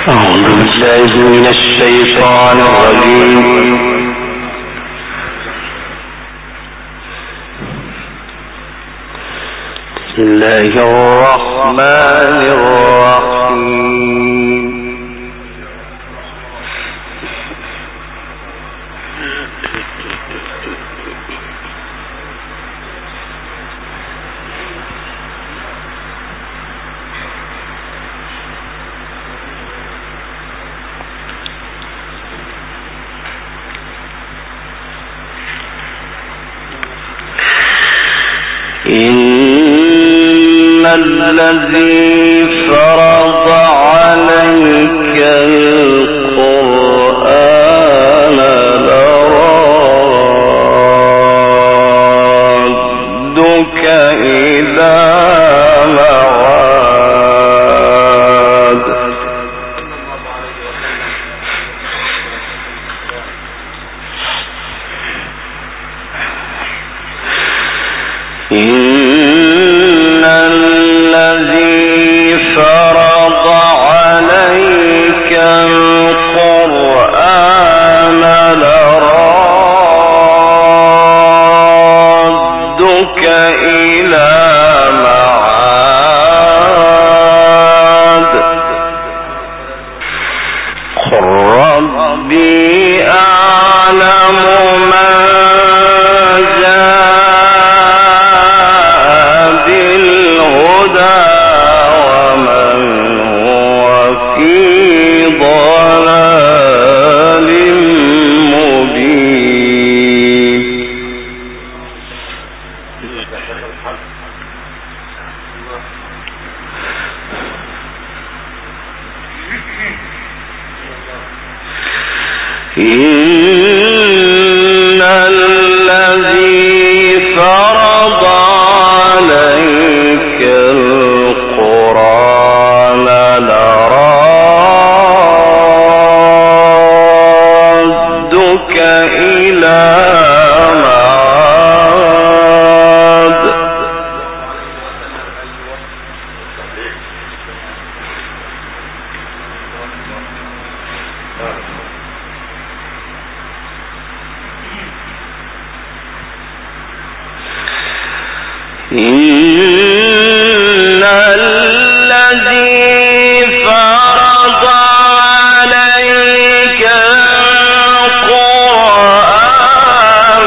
أعوذ بالله من الشيطان الرجيم. بسم الله الرحمن الرحيم. إن الذي فرض عليك القرآن لرادك إلى معاد. إن الذي فرض عليك القرآن لرادك إلى معاد. قل ربي أعلم من إن الذي فرض عليك القرآن لرادك إلى معاد. إن الذي فرض عليك القرآن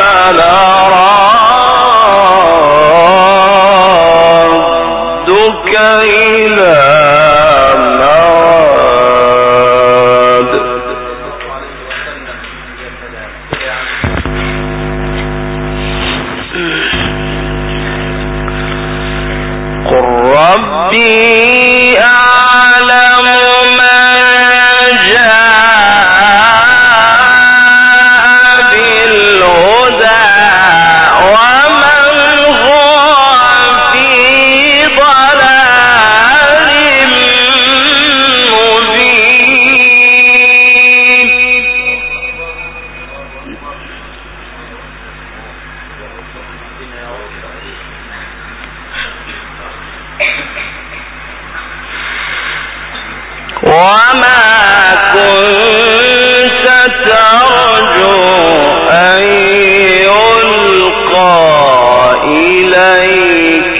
لرادك إلى معاد. قل ربي أعلم من جاء بالهدى ومن هو في ضلال مبين. وما كنت ترجو أن يلقى إليك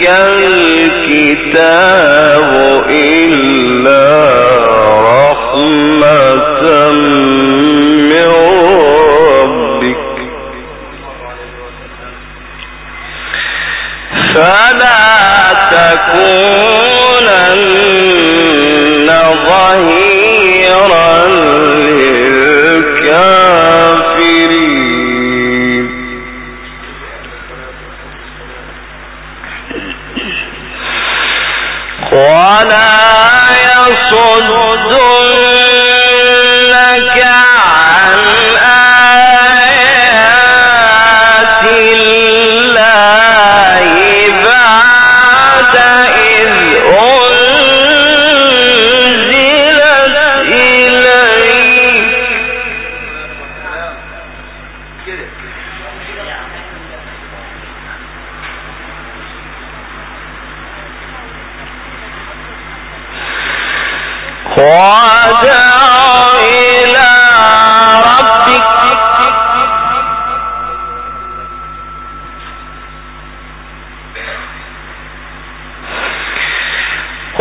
الكتاب إلا رحمة من ربك فلا تكونن ظهيرا للكافرين. ولا يصدنك عن آيات الله بعد إذ أنزلت إليك. وجاء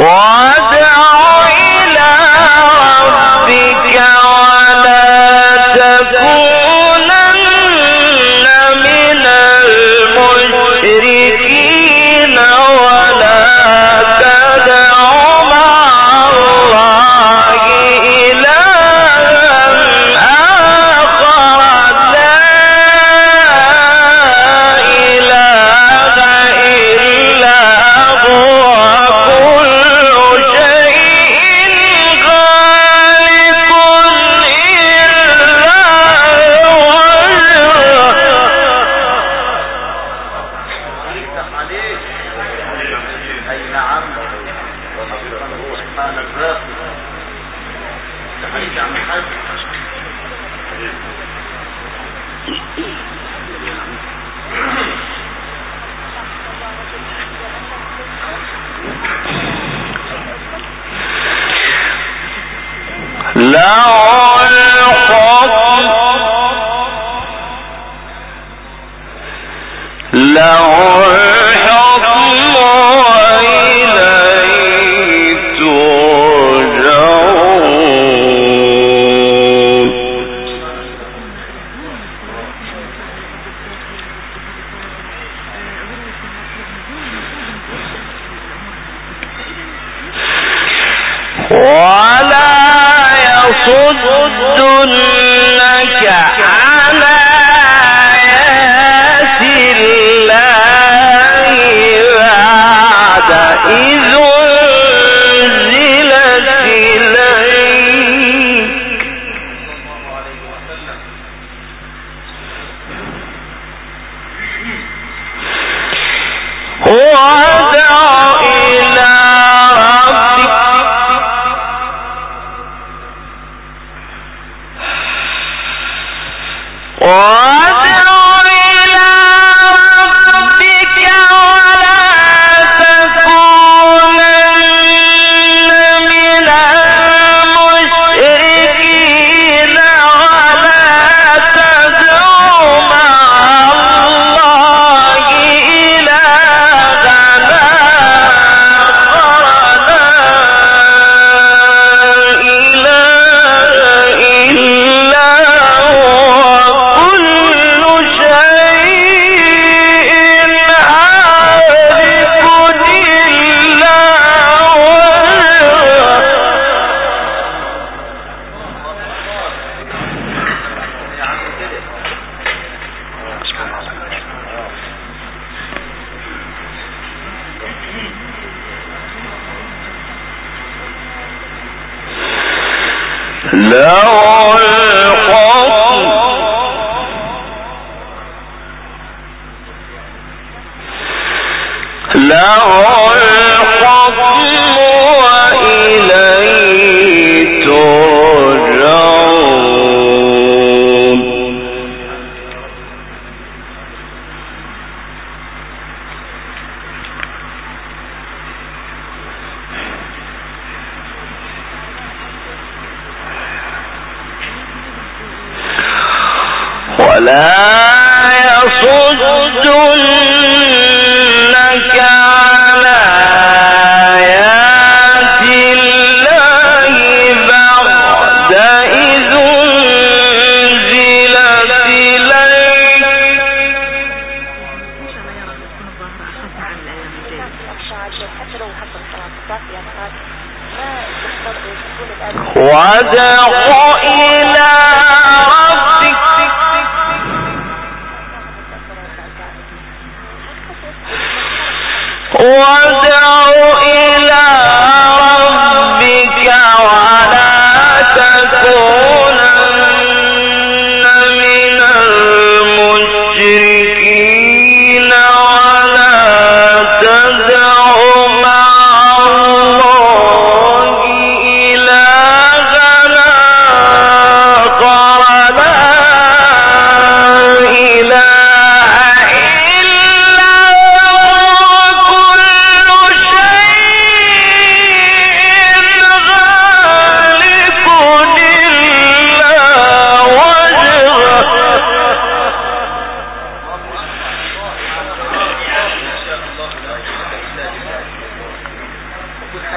إله إلا هو كل شيء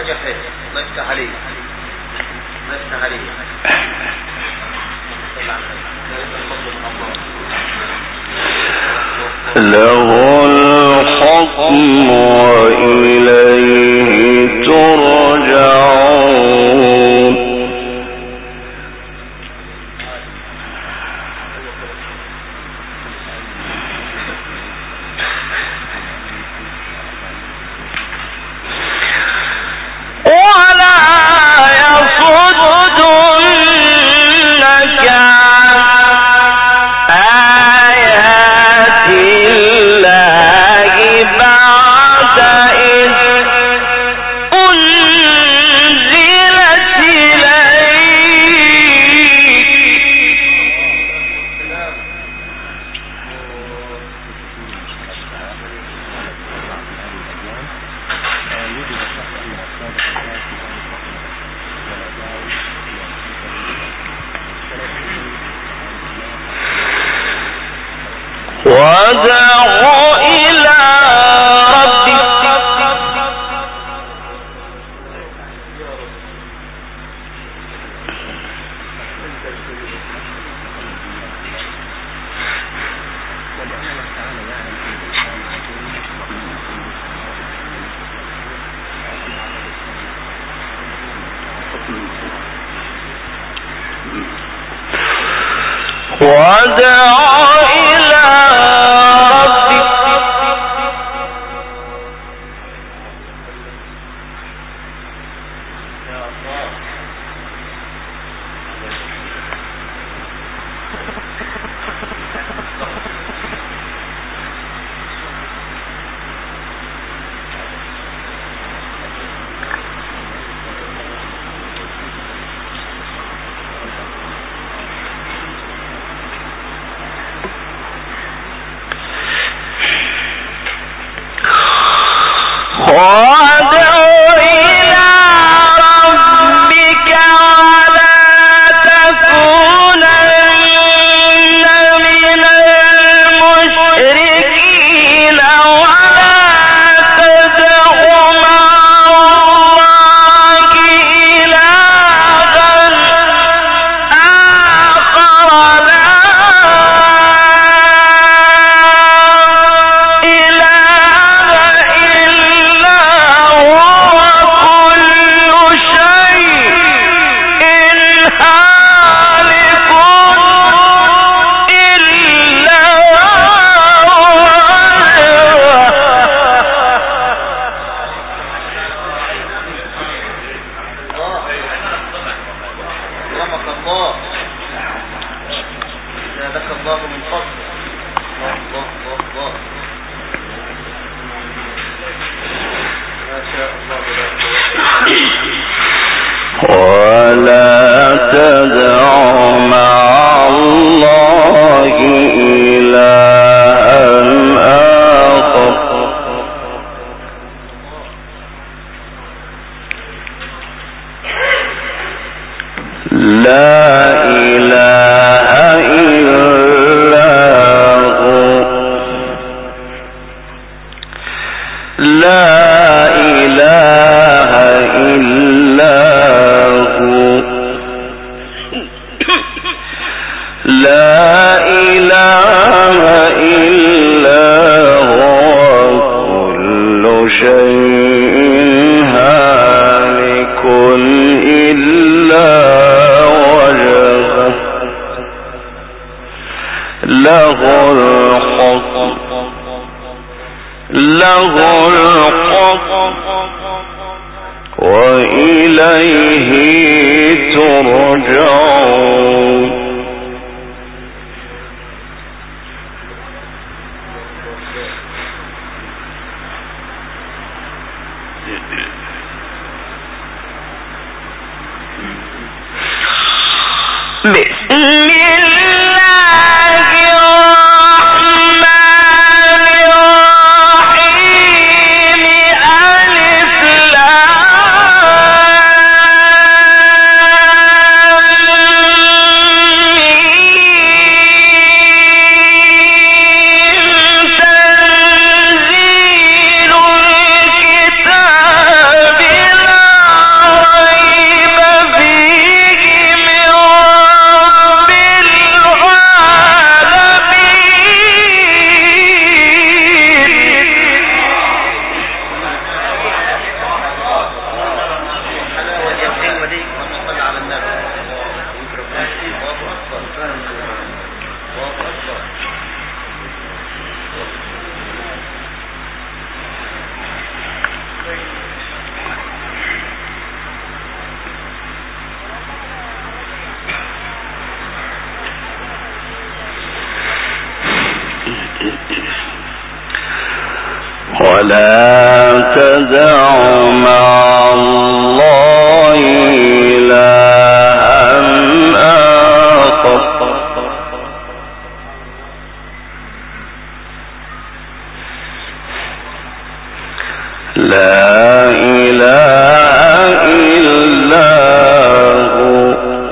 له الحكم وإليه ترجعون ولا يصدنك عن آيات الله بعد إذ أنزلت وادع إلى ربك ولا تدع مع الله إلها آخر لا إله إلا هو لا إله إلا هو لا إله إلا هو كل شيء هالك إلا وجهه له الحكم وإليه ترجعون بسم الله الرحمن الرحيم ألف تنزيل الكتاب لا تدع مع الله إلها آخر لا إله إلا هو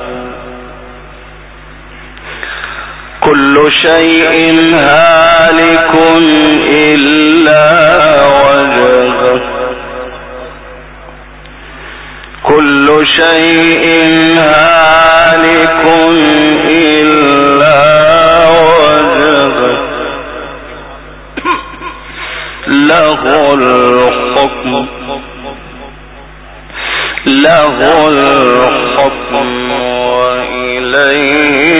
كل شيء هالك إلا وجهه كل شيء هالك إلا وجهه له الحكم وإليه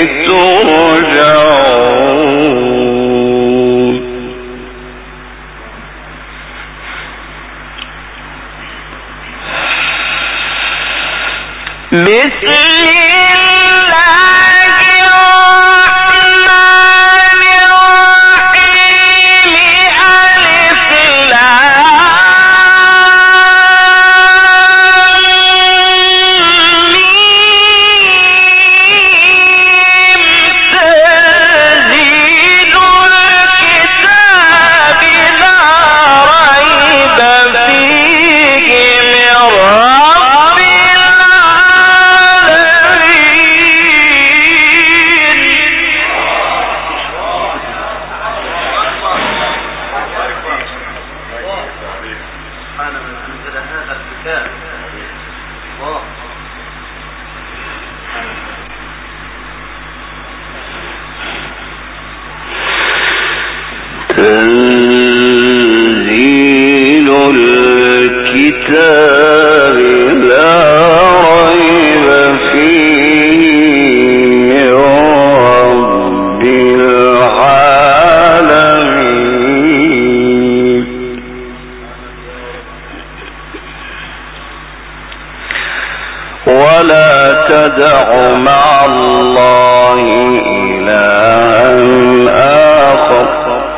ترجعون بسم تنزيل الكتاب لا ريب فيه من رب العالمين ولا تدع مع الله إلها آخر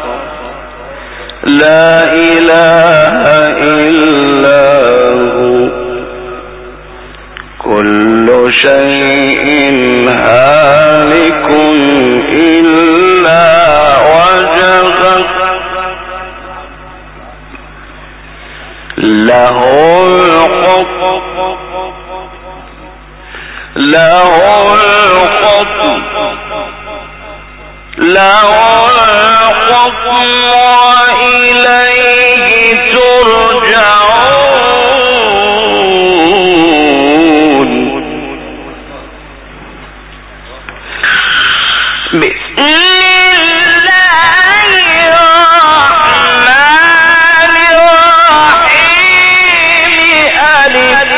لا إله إلا هو كل شيء هالك إلا وجهه له الحكم وإليه ترجعون بسم الله الرحمن الرحيم ألف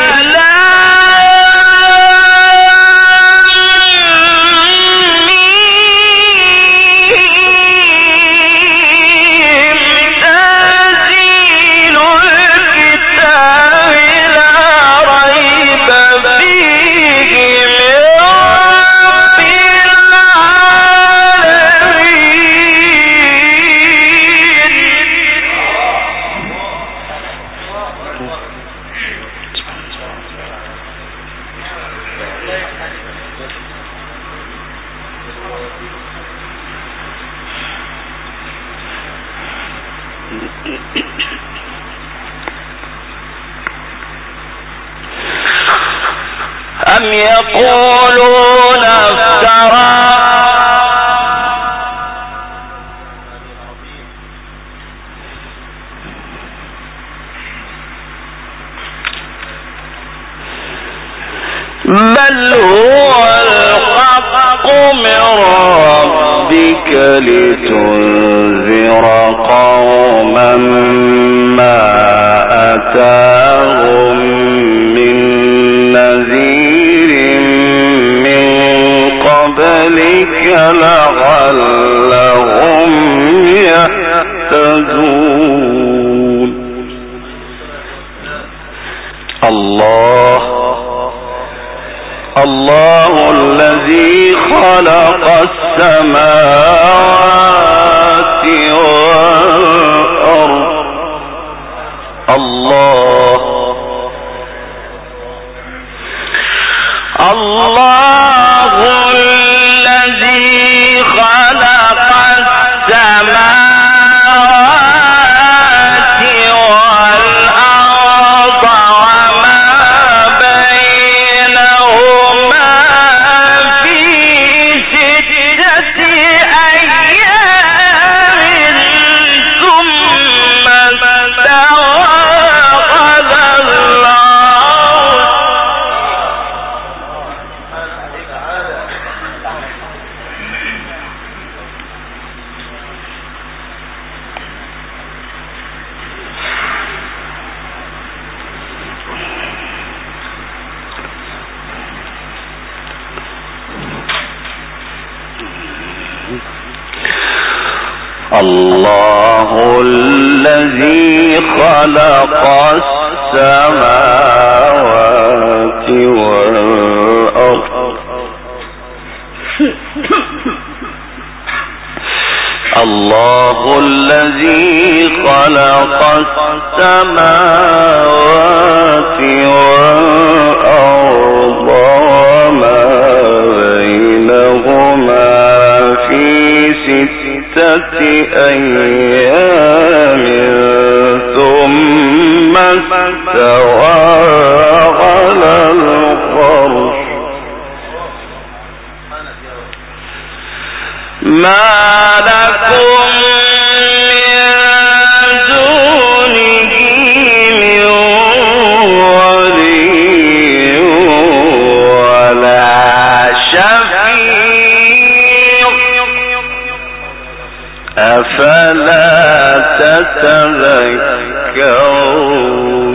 أم يقولون افترى بل هو الحق من ربك لتنذر قوما ما أتاهم من نذير من قبلك لعلهم يهتدون الله الذي خلق السماوات والأرض الله الذي خلق السماوات والأرض الله الذي خلق السماوات والأرض وما بينهما في 6 أيام ثم استوى على العرش ما لكم من دونه من ولي ولا شفيع أفلا تتذكرون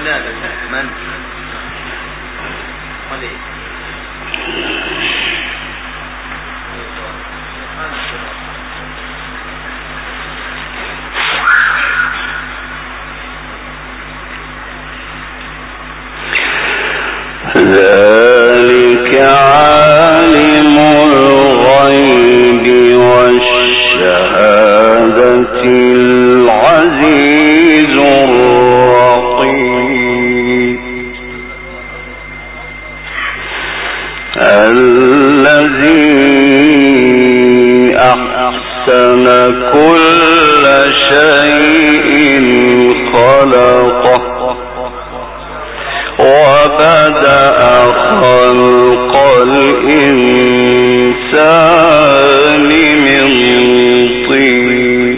ذلك عالم الغيب والشهادة العزيز الرقيب الذي أحسن كل شيء خلقه وبدأ خلق الإنسان من طين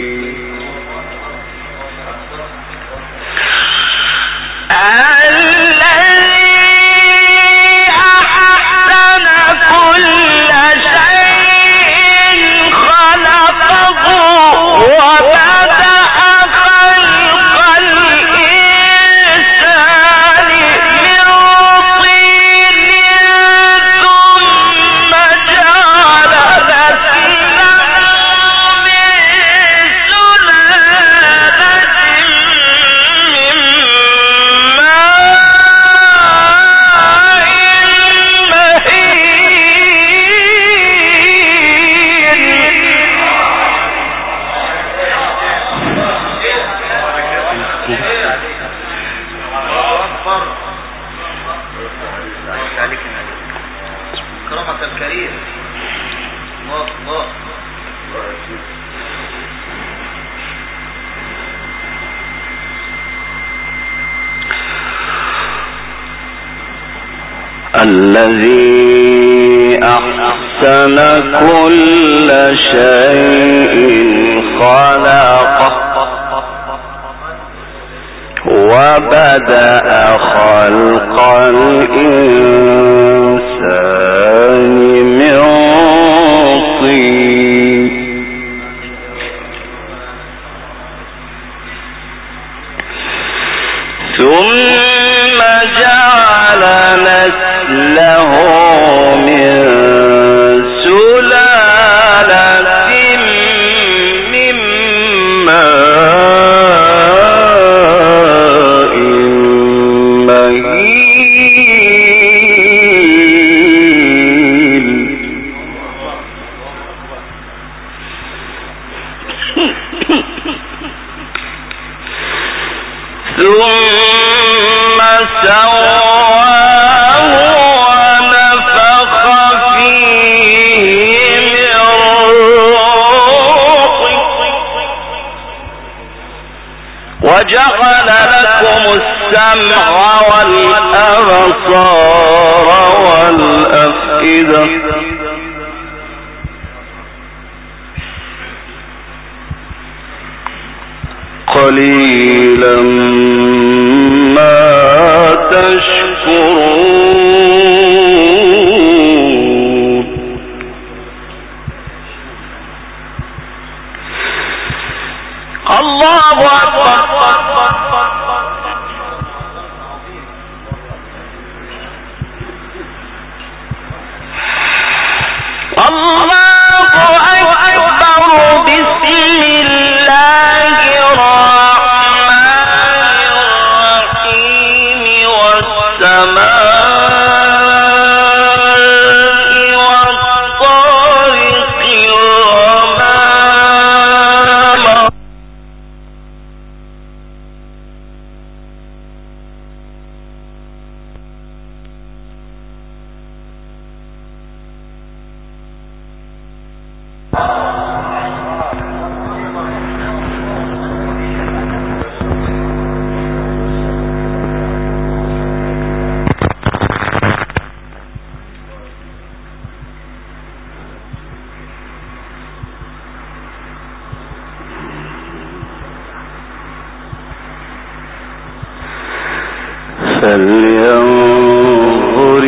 الذي أحسن كل شيء خلقه وبدأ خلق الإنسان من طين ثم جعل له من سلالة من ماء مهين ثم سواه ونفخ فيه من روحه وجعل لكم السمع والأبصار والأفئدة قليلا ما تشكرون الله أكبر الله أكبر بسم الله الرحمن الرحيم والسماء والطارق وما فلينظر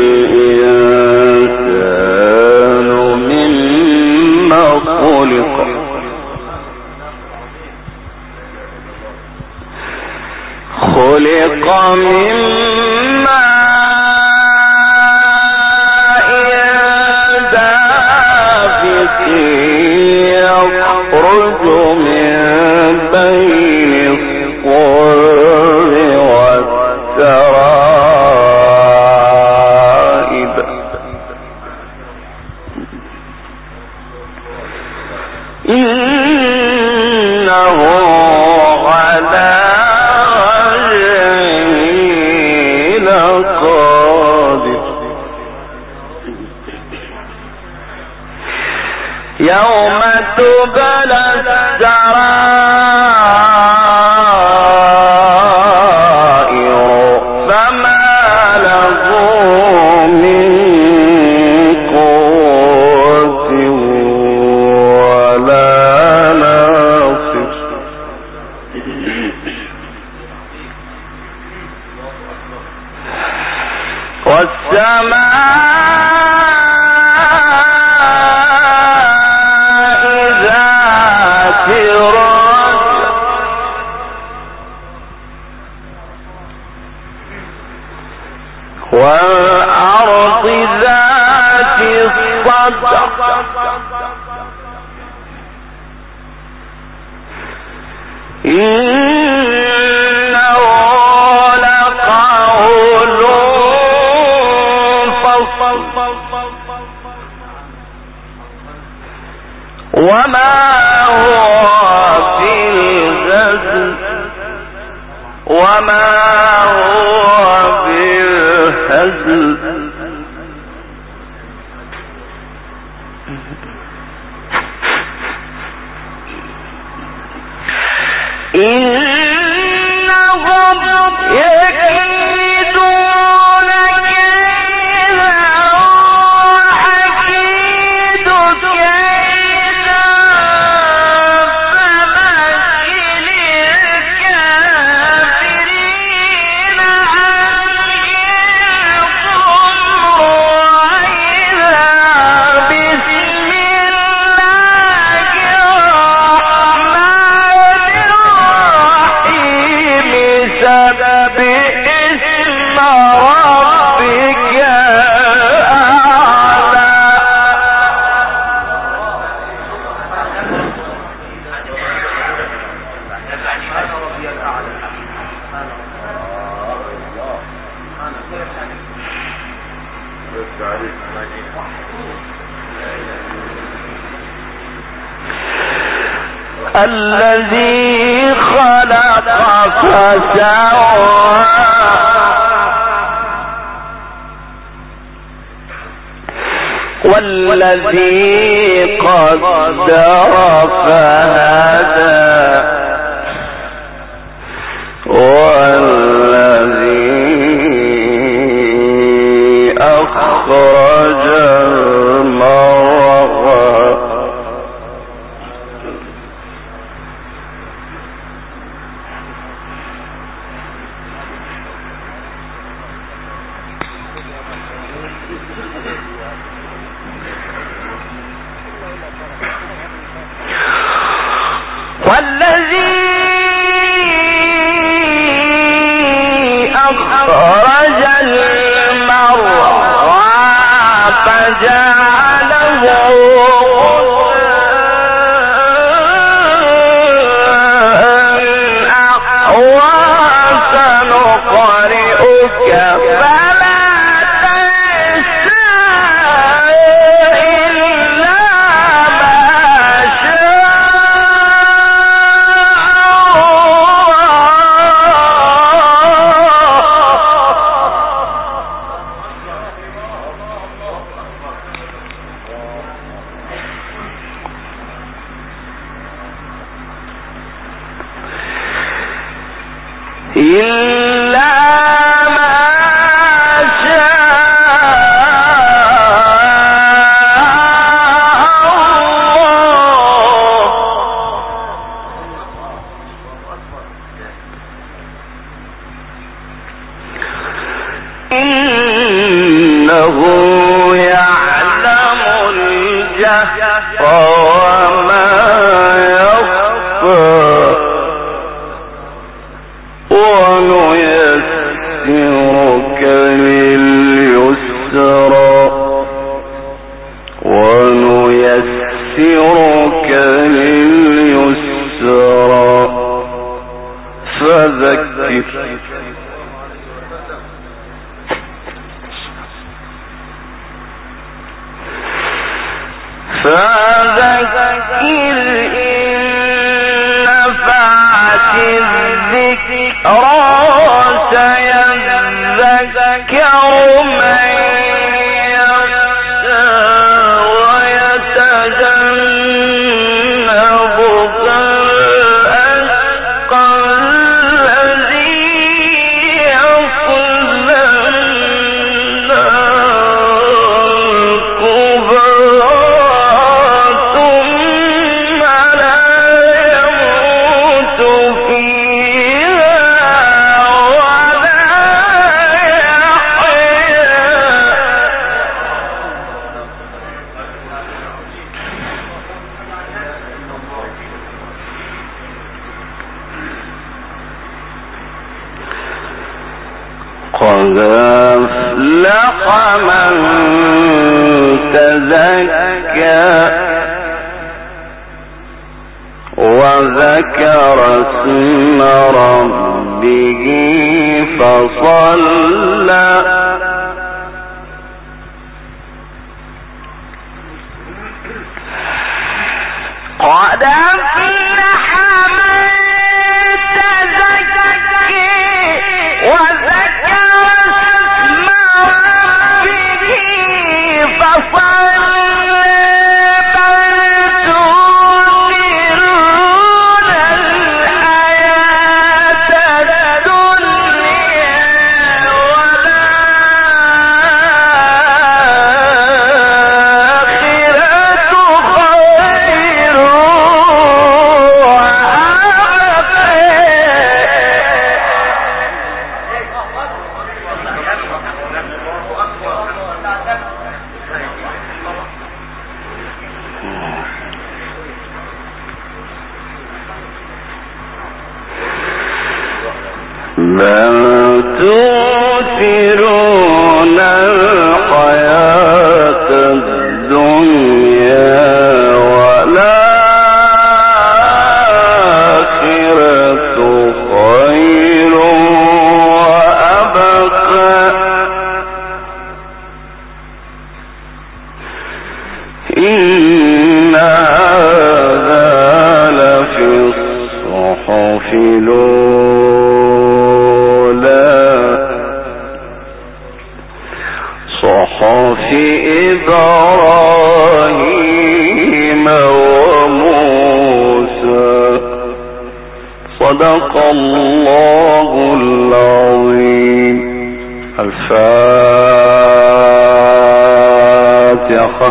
الإنسان مما خلق خلق يوم تبلى السرائر فما له من قوة ولا ناصر والسماء والأرض ذات الصدع إنه لقول فصل وما هو بالهزل وما هو بالهزل إنهم يكيدون كيدا وأكيد كيدا فمهل الكافرين أمهلهم رويدا بسم الله الرحمن الرحيم سبح اسم ربك الأعلى الذي خلق فسوى والذي قدر فهدى والذي أخرج المرعى أخرج المرعى فجعله أحوى سنقرئك فلا تنسى إلا ما شاء إلا ما شاء الله إنه يعلم الجهر وما يخفى ونيسرك فذكر إن نفعت الذكرى سيذكر من يخشى ويتجنبها الأشقى الذي يصلى قد أفلح من تزكى وذكر اسم ربه فصلى قد أفلح من تزكى وذكر اسم ربه فصلى بل تؤثرون الحياة الدنيا والآخرة خير بل تؤثرون الحياة الدنيا والآخرة خير وأبقى إن هذا لفي الصحف صحف إبراهيم وموسى صدق الله العظيم. الفاتحة.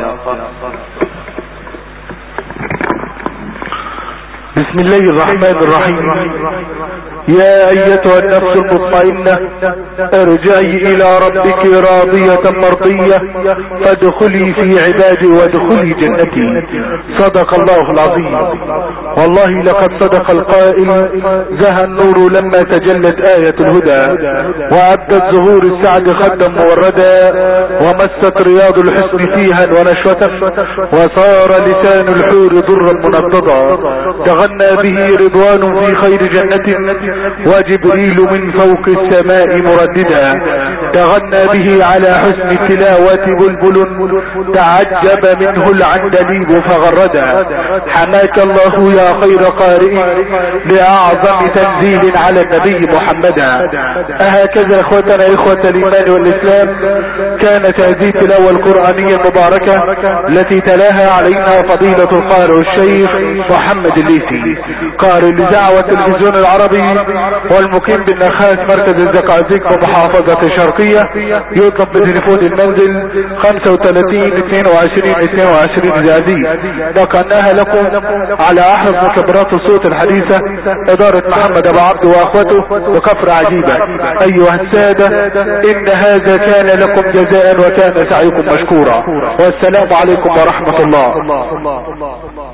بسم الله الرحمن الرحيم. يا أيتها النفس المطمئنة ارجعي إلى ربك راضية مرضية فادخلي في عبادي وادخلي جنتي. صدق الله العظيم. والله لقد صدق القائل زهى النور لما تجلت آية الهدى وأبدت ظهور السعد خدا موردا ومست رياض الحسن فيها ونشوة وصار لسان الحور ضرا منضدا تغنى به رضوان في خير جنة وجبريل من فوق السماء مرددا تغنى به على حسن التلاوة بلبل تعجب منه العندليب فغردا حماك الله يا خير قارئ لأعظم تنزيل على النبي محمدا. أهكذا اخوتنا اخوة الإيمان والإسلام كانت هذه التلاوة القرآنية المباركة التي تلاها علينا فضيلة القارئ الشيخ محمد الليثي قارئ لدعوة التلفزيون العربي والمقيم بالنخاس مركز الزقازيق بمحافظة الشرقية. يطلب بتليفون المنزل 35-22-22 زازي. نقلناها لكم على احرص مكبرات الصوت الحديثة ادارة محمد ابو عبد واخوته وكفر عجيبة. ايها السادة ان هذا كان لكم جزاء وكان سعيكم مشكورا والسلام عليكم ورحمة الله.